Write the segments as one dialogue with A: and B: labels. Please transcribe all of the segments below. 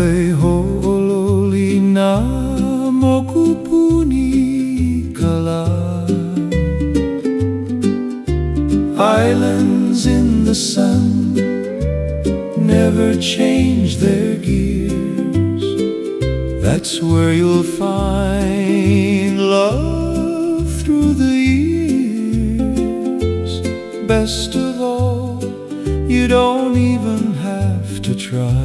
A: Aleho'ololi na mokupuni kala. Islands in the sun never change their gears. That's where you'll find love through the years. Best of all, you don't even have to try.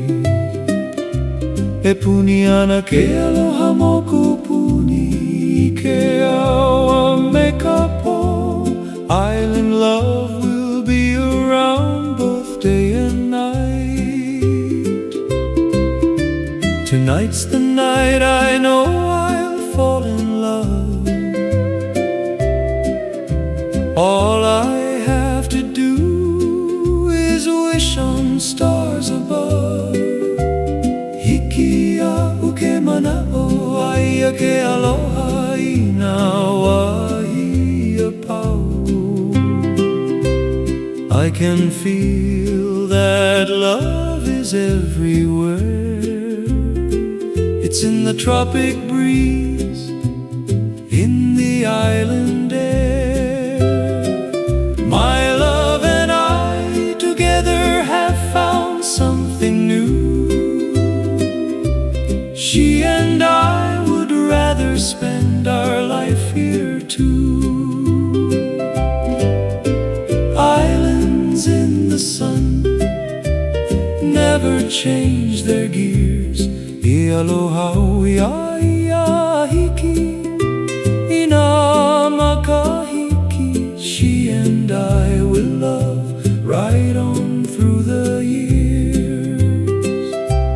A: E puni ana ke aloha mokupuni ke awa me ka po. Island love will be around both day and night. Tonight's the night I know I'll fall in love. All I have to do is wish on stars above. Hiki a uke mana'o aia ke aloha ina wahi a pau. I can feel that love is everywhere. It's in the tropic breeze, in the island air. My love and I together have found something new. She and I would rather spend our life here too. Islands in the sun never change their gears. I aloha ia ia hiki ina makahiki. She and I will love right on through the years.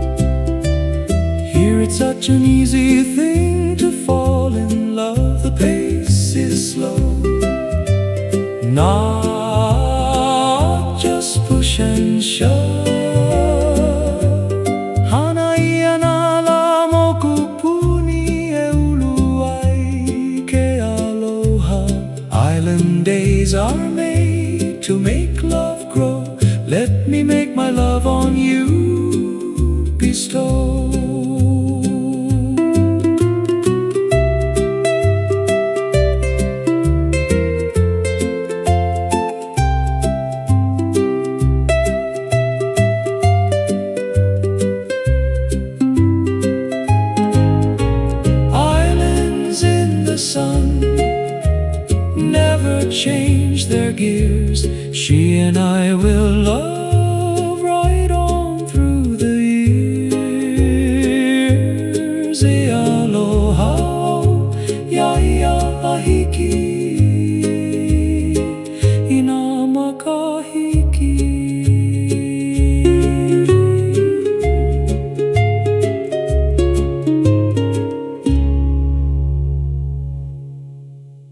A: Here it's such an easy thing to fall in love. The pace is slow, not just push and shove. Hanaia na la mokupuni e uluai ke aloha. Island days are made to make love grow. Let me make my love on you bestow. The sun never change their gears. She and I will love right on through the years. E aloha, ya ia ahiki.